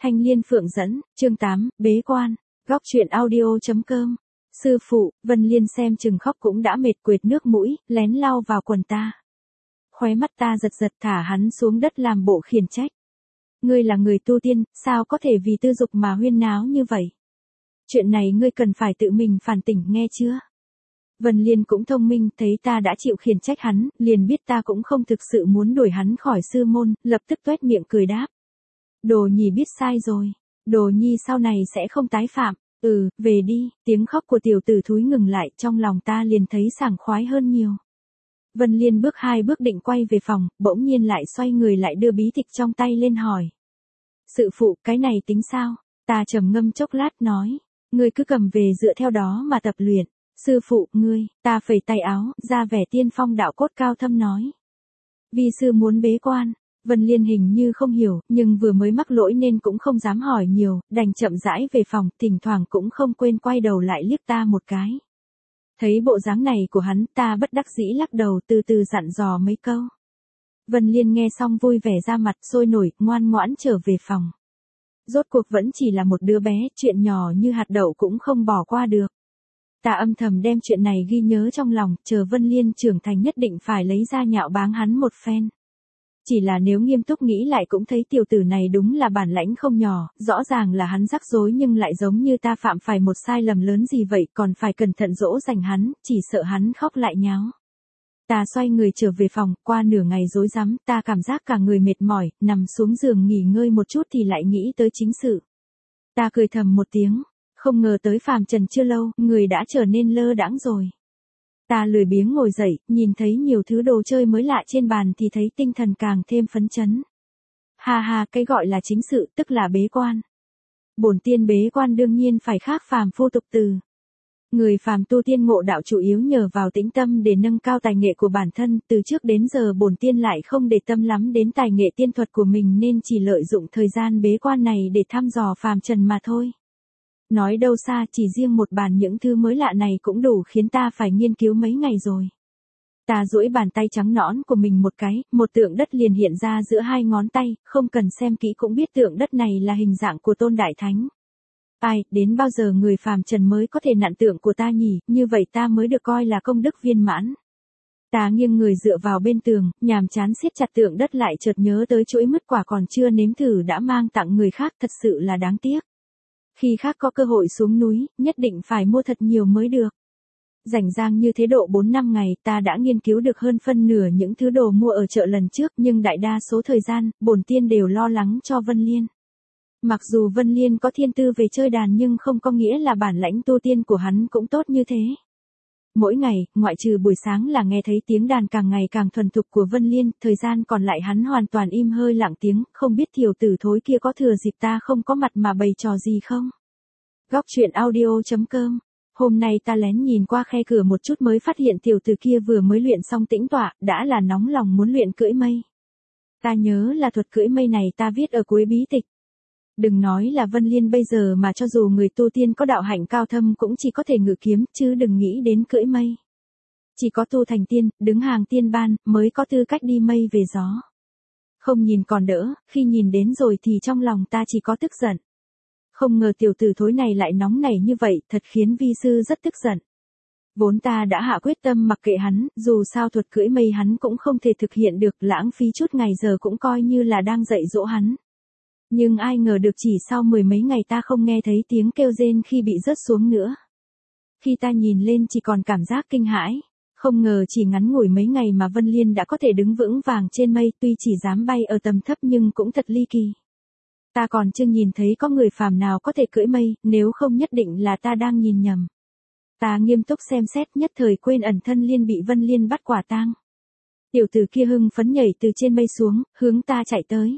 Thanh Liên Phượng dẫn, chương 8, bế quan, góc truyện audio.com. Sư phụ, Vân Liên xem chừng khóc cũng đã mệt quệt nước mũi, lén lau vào quần ta. Khóe mắt ta giật giật thả hắn xuống đất làm bộ khiển trách. Ngươi là người tu tiên, sao có thể vì tư dục mà huyên náo như vậy? Chuyện này ngươi cần phải tự mình phản tỉnh nghe chưa? Vân Liên cũng thông minh, thấy ta đã chịu khiển trách hắn, liền biết ta cũng không thực sự muốn đuổi hắn khỏi sư môn, lập tức toét miệng cười đáp. Đồ Nhi biết sai rồi, Đồ Nhi sau này sẽ không tái phạm. Về đi, tiếng khóc của tiểu tử thúi ngừng lại, trong lòng ta liền thấy sảng khoái hơn nhiều. Vân Liên bước 2 bước định quay về phòng, bỗng nhiên lại xoay người lại đưa bí tịch trong tay lên hỏi. Sư phụ, cái này tính sao? Ta trầm ngâm chốc lát nói, ngươi cứ cầm về dựa theo đó mà tập luyện. Sư phụ, ngươi, ta phẩy tay áo, ra vẻ tiên phong đạo cốt cao thâm nói. Vi sư muốn bế quan. Vân Liên hình như không hiểu, nhưng vừa mới mắc lỗi nên cũng không dám hỏi nhiều, đành chậm rãi về phòng, thỉnh thoảng cũng không quên quay đầu lại liếc ta một cái. Thấy bộ dáng này của hắn, ta bất đắc dĩ lắc đầu từ từ dặn dò mấy câu. Vân Liên nghe xong vui vẻ ra mặt sôi nổi, ngoan ngoãn trở về phòng. Rốt cuộc vẫn chỉ là một đứa bé, chuyện nhỏ như hạt đậu cũng không bỏ qua được. Ta âm thầm đem chuyện này ghi nhớ trong lòng, chờ Vân Liên trưởng thành nhất định phải lấy ra nhạo báng hắn một phen. Chỉ là nếu nghiêm túc nghĩ lại cũng thấy tiểu tử này đúng là bản lãnh không nhỏ, rõ ràng là hắn rắc rối nhưng lại giống như ta phạm phải một sai lầm lớn gì vậy, còn phải cẩn thận dỗ dành hắn, chỉ sợ hắn khóc lại nháo. Ta xoay người trở về phòng, qua nửa ngày rối rắm, ta cảm giác cả người mệt mỏi, nằm xuống giường nghỉ ngơi một chút thì lại nghĩ tới chính sự. Ta cười thầm một tiếng, không ngờ tới phàm trần chưa lâu, người đã trở nên lơ đãng rồi. Ta lười biếng ngồi dậy, nhìn thấy nhiều thứ đồ chơi mới lạ trên bàn thì thấy tinh thần càng thêm phấn chấn. Ha ha, cái gọi là chính sự tức là bế quan. Bổn tiên bế quan đương nhiên phải khác phàm phu tục từ. Người phàm tu tiên ngộ đạo chủ yếu nhờ vào tĩnh tâm để nâng cao tài nghệ của bản thân, từ trước đến giờ bổn tiên lại không để tâm lắm đến tài nghệ tiên thuật của mình nên chỉ lợi dụng thời gian bế quan này để thăm dò phàm trần mà thôi. Nói đâu xa, chỉ riêng một bàn những thứ mới lạ này cũng đủ khiến ta phải nghiên cứu mấy ngày rồi. Ta duỗi bàn tay trắng nõn của mình một cái, một tượng đất liền hiện ra giữa 2 ngón tay, không cần xem kỹ cũng biết tượng đất này là hình dạng của Tôn Đại Thánh. Ai, đến bao giờ người phàm trần mới có thể nặn tượng của ta nhỉ, như vậy ta mới được coi là công đức viên mãn. Ta nghiêng người dựa vào bên tường, nhàm chán siết chặt tượng đất lại chợt nhớ tới chuỗi mứt quả còn chưa nếm thử đã mang tặng người khác, thật sự là đáng tiếc. Khi khác có cơ hội xuống núi, nhất định phải mua thật nhiều mới được. Rảnh rang như thế độ 4-5 ngày, ta đã nghiên cứu được hơn phân nửa những thứ đồ mua ở chợ lần trước, nhưng đại đa số thời gian, bổn tiên đều lo lắng cho Vân Liên. Mặc dù Vân Liên có thiên tư về chơi đàn nhưng không có nghĩa là bản lãnh tu tiên của hắn cũng tốt như thế. Mỗi ngày, ngoại trừ buổi sáng là nghe thấy tiếng đàn càng ngày càng thuần thục của Vân Liên, thời gian còn lại hắn hoàn toàn im hơi lặng tiếng, không biết tiểu tử thối kia có thừa dịp ta không có mặt mà bày trò gì không? Góc truyện audio.com. Hôm nay ta lén nhìn qua khe cửa một chút mới phát hiện tiểu tử kia vừa mới luyện xong tĩnh tọa, đã là nóng lòng muốn luyện cưỡi mây. Ta nhớ là thuật cưỡi mây này ta viết ở cuối bí tịch. Đừng nói là Vân Liên bây giờ mà cho dù người tu tiên có đạo hạnh cao thâm cũng chỉ có thể ngự kiếm, chứ đừng nghĩ đến cưỡi mây. Chỉ có tu thành tiên, đứng hàng tiên ban, mới có tư cách đi mây về gió. Không nhìn còn đỡ, khi nhìn đến rồi thì trong lòng ta chỉ có tức giận. Không ngờ tiểu tử thối này lại nóng nảy như vậy, thật khiến vi sư rất tức giận. Vốn ta đã hạ quyết tâm mặc kệ hắn, dù sao thuật cưỡi mây hắn cũng không thể thực hiện được, lãng phí chút ngày giờ cũng coi như là đang dạy dỗ hắn. Nhưng ai ngờ được chỉ sau 10 mấy ngày ta không nghe thấy tiếng kêu rên khi bị rớt xuống nữa. Khi ta nhìn lên chỉ còn cảm giác kinh hãi, không ngờ chỉ ngắn ngủi mấy ngày mà Vân Liên đã có thể đứng vững vàng trên mây, tuy chỉ dám bay ở tầm thấp nhưng cũng thật ly kỳ. Ta còn chưa nhìn thấy có người phàm nào có thể cưỡi mây, nếu không nhất định là ta đang nhìn nhầm. Ta nghiêm túc xem xét nhất thời quên ẩn thân Liên bị Vân Liên bắt quả tang. Tiểu tử kia hưng phấn nhảy từ trên mây xuống, hướng ta chạy tới.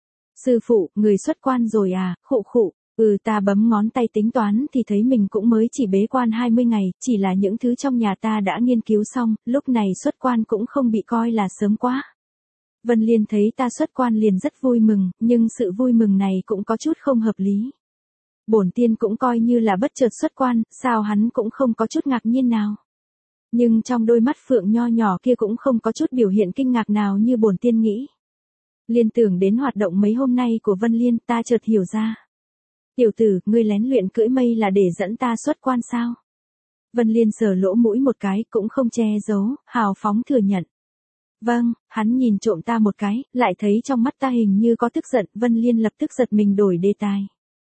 Sư phụ, người xuất quan rồi à, khụ khụ. Ta bấm ngón tay tính toán thì thấy mình cũng mới chỉ bế quan 20 ngày, chỉ là những thứ trong nhà ta đã nghiên cứu xong, lúc này xuất quan cũng không bị coi là sớm quá. Vân Liên thấy ta xuất quan liền rất vui mừng, nhưng sự vui mừng này cũng có chút không hợp lý. Bổn tiên cũng coi như là bất chợt xuất quan, sao hắn cũng không có chút ngạc nhiên nào. Nhưng trong đôi mắt phượng nho nhỏ kia cũng không có chút biểu hiện kinh ngạc nào như bổn tiên nghĩ. Liên tưởng đến hoạt động mấy hôm nay của Vân Liên, ta chợt hiểu ra. Tiểu tử, ngươi lén luyện cưỡi mây là để dẫn ta xuất quan sao? Vân Liên sờ lỗ mũi một cái, cũng không che giấu, hào phóng thừa nhận. Vâng, hắn nhìn trộm ta một cái, lại thấy trong mắt ta hình như có tức giận, Vân Liên lập tức giật mình đổi đề tài.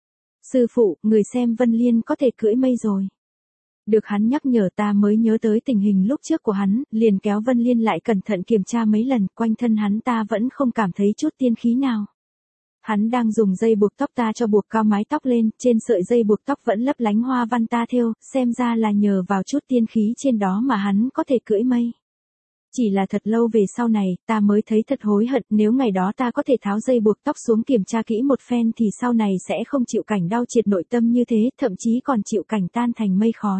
Sư phụ, người xem Vân Liên có thể cưỡi mây rồi. Được hắn nhắc nhở ta mới nhớ tới tình hình lúc trước của hắn, liền kéo Vân Liên lại cẩn thận kiểm tra mấy lần, quanh thân hắn ta vẫn không cảm thấy chút tiên khí nào. Hắn đang dùng dây buộc tóc ta cho buộc cao mái tóc lên, trên sợi dây buộc tóc vẫn lấp lánh hoa văn ta thêu, xem ra là nhờ vào chút tiên khí trên đó mà hắn có thể cưỡi mây. Chỉ là thật lâu về sau này, ta mới thấy thật hối hận, nếu ngày đó ta có thể tháo dây buộc tóc xuống kiểm tra kỹ một phen thì sau này sẽ không chịu cảnh đau triệt nội tâm như thế, thậm chí còn chịu cảnh tan thành mây khói.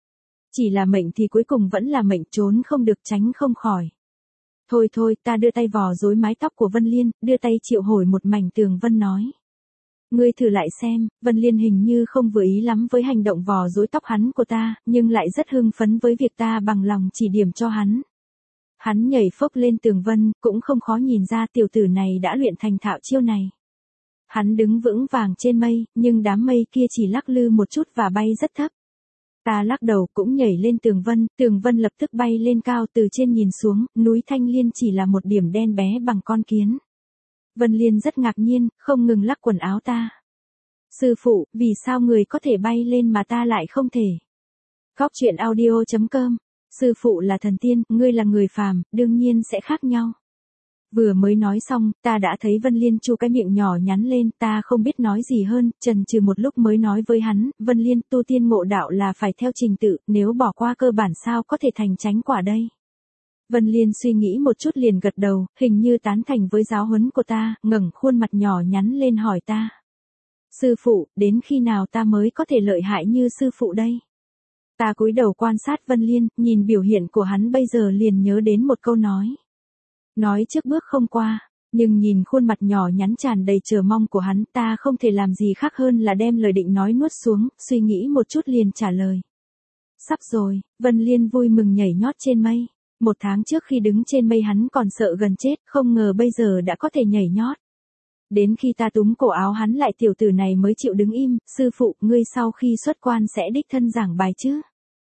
Chỉ là mệnh thì cuối cùng vẫn là mệnh, trốn không được tránh không khỏi. Thôi thôi, ta đưa tay vò rối mái tóc của Vân Liên, đưa tay triệu hồi một mảnh tường vân nói. Ngươi thử lại xem, Vân Liên hình như không vừa ý lắm với hành động vò rối tóc hắn của ta, nhưng lại rất hưng phấn với việc ta bằng lòng chỉ điểm cho hắn. Hắn nhảy phốc lên tường vân, cũng không khó nhìn ra tiểu tử này đã luyện thành thạo chiêu này. Hắn đứng vững vàng trên mây, nhưng đám mây kia chỉ lắc lư một chút và bay rất thấp. Ta lắc đầu cũng nhảy lên tường vân lập tức bay lên cao, từ trên nhìn xuống, núi Thanh Liên chỉ là một điểm đen bé bằng con kiến. Vân Liên rất ngạc nhiên, không ngừng lắc quần áo ta. Sư phụ, vì sao người có thể bay lên mà ta lại không thể? Góc truyện audio.com. Sư phụ là thần tiên, ngươi là người phàm, đương nhiên sẽ khác nhau. Vừa mới nói xong, ta đã thấy Vân Liên chu cái miệng nhỏ nhắn lên, ta không biết nói gì hơn, chần chừ một lúc mới nói với hắn, Vân Liên, tu tiên ngộ đạo là phải theo trình tự, nếu bỏ qua cơ bản sao có thể thành chánh quả đây. Vân Liên suy nghĩ một chút liền gật đầu, hình như tán thành với giáo huấn của ta, ngẩng khuôn mặt nhỏ nhắn lên hỏi ta. Sư phụ, đến khi nào ta mới có thể lợi hại như sư phụ đây? Ta cúi đầu quan sát Vân Liên, nhìn biểu hiện của hắn bây giờ liền nhớ đến một câu nói. Nói trước bước không qua, nhưng nhìn khuôn mặt nhỏ nhắn tràn đầy chờ mong của hắn, ta không thể làm gì khác hơn là đem lời định nói nuốt xuống, suy nghĩ một chút liền trả lời. Sắp rồi, Vân Liên vui mừng nhảy nhót trên mây. 1 tháng trước khi đứng trên mây hắn còn sợ gần chết, không ngờ bây giờ đã có thể nhảy nhót. Đến khi ta túm cổ áo hắn lại, tiểu tử này mới chịu đứng im, sư phụ, ngươi sau khi xuất quan sẽ đích thân giảng bài chứ?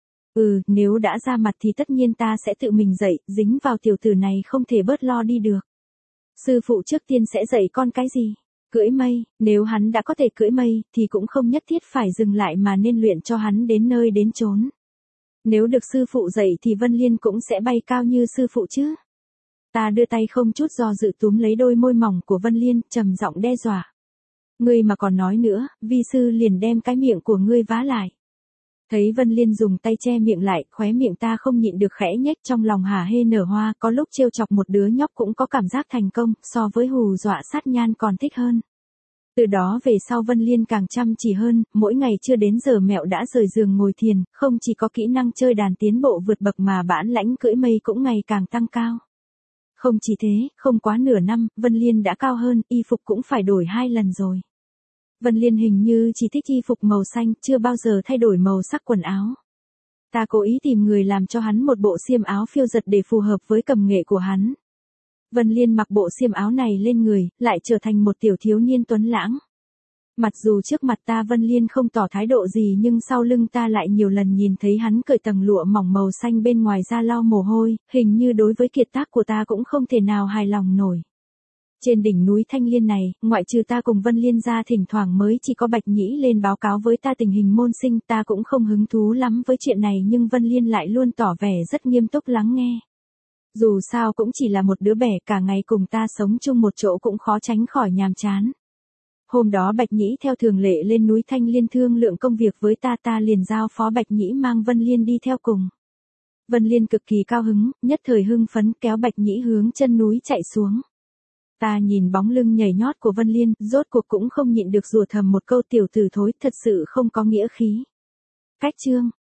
Nếu đã ra mặt thì tất nhiên ta sẽ tự mình dạy, dính vào tiểu tử này không thể bớt lo đi được. Sư phụ trước tiên sẽ dạy con cái gì? Cưỡi mây, nếu hắn đã có thể cưỡi mây, thì cũng không nhất thiết phải dừng lại mà nên luyện cho hắn đến nơi đến chốn. Nếu được sư phụ dạy thì Vân Liên cũng sẽ bay cao như sư phụ chứ. Ta đưa tay không chút do dự túm lấy đôi môi mỏng của Vân Liên, trầm giọng đe dọa. Ngươi mà còn nói nữa, vi sư liền đem cái miệng của ngươi vá lại. Thấy Vân Liên dùng tay che miệng lại, khóe miệng ta không nhịn được khẽ nhếch, trong lòng hả hê nở hoa, có lúc trêu chọc một đứa nhóc cũng có cảm giác thành công, so với hù dọa sát nhan còn thích hơn. Từ đó về sau Vân Liên càng chăm chỉ hơn, mỗi ngày chưa đến giờ mẹo đã rời giường ngồi thiền, không chỉ có kỹ năng chơi đàn tiến bộ vượt bậc mà bản lãnh cưỡi mây cũng ngày càng tăng cao. Không chỉ thế, không quá nửa năm, Vân Liên đã cao hơn, y phục cũng phải đổi 2 lần rồi. Vân Liên hình như chỉ thích y phục màu xanh, chưa bao giờ thay đổi màu sắc quần áo. Ta cố ý tìm người làm cho hắn một bộ xiêm áo phiêu dật để phù hợp với cầm nghệ của hắn. Vân Liên mặc bộ xiêm áo này lên người, lại trở thành một tiểu thiếu niên tuấn lãng. Mặc dù trước mặt ta Vân Liên không tỏ thái độ gì nhưng sau lưng ta lại nhiều lần nhìn thấy hắn cởi tầng lụa mỏng màu xanh bên ngoài ra lau mồ hôi, hình như đối với kiệt tác của ta cũng không thể nào hài lòng nổi. Trên đỉnh núi Thanh Liên này, ngoại trừ ta cùng Vân Liên ra thỉnh thoảng mới chỉ có Bạch Nhĩ lên báo cáo với ta tình hình môn sinh, ta cũng không hứng thú lắm với chuyện này nhưng Vân Liên lại luôn tỏ vẻ rất nghiêm túc lắng nghe. Dù sao cũng chỉ là một đứa bé, cả ngày cùng ta sống chung một chỗ cũng khó tránh khỏi nhàm chán. Hôm đó Bạch Nhĩ theo thường lệ lên núi Thanh Liên thương lượng công việc với ta liền giao phó Bạch Nhĩ mang Vân Liên đi theo cùng. Vân Liên cực kỳ cao hứng, nhất thời hưng phấn kéo Bạch Nhĩ hướng chân núi chạy xuống. Ta nhìn bóng lưng nhảy nhót của Vân Liên, rốt cuộc cũng không nhịn được rủa thầm một câu, tiểu tử thối, thật sự không có nghĩa khí. Cách chương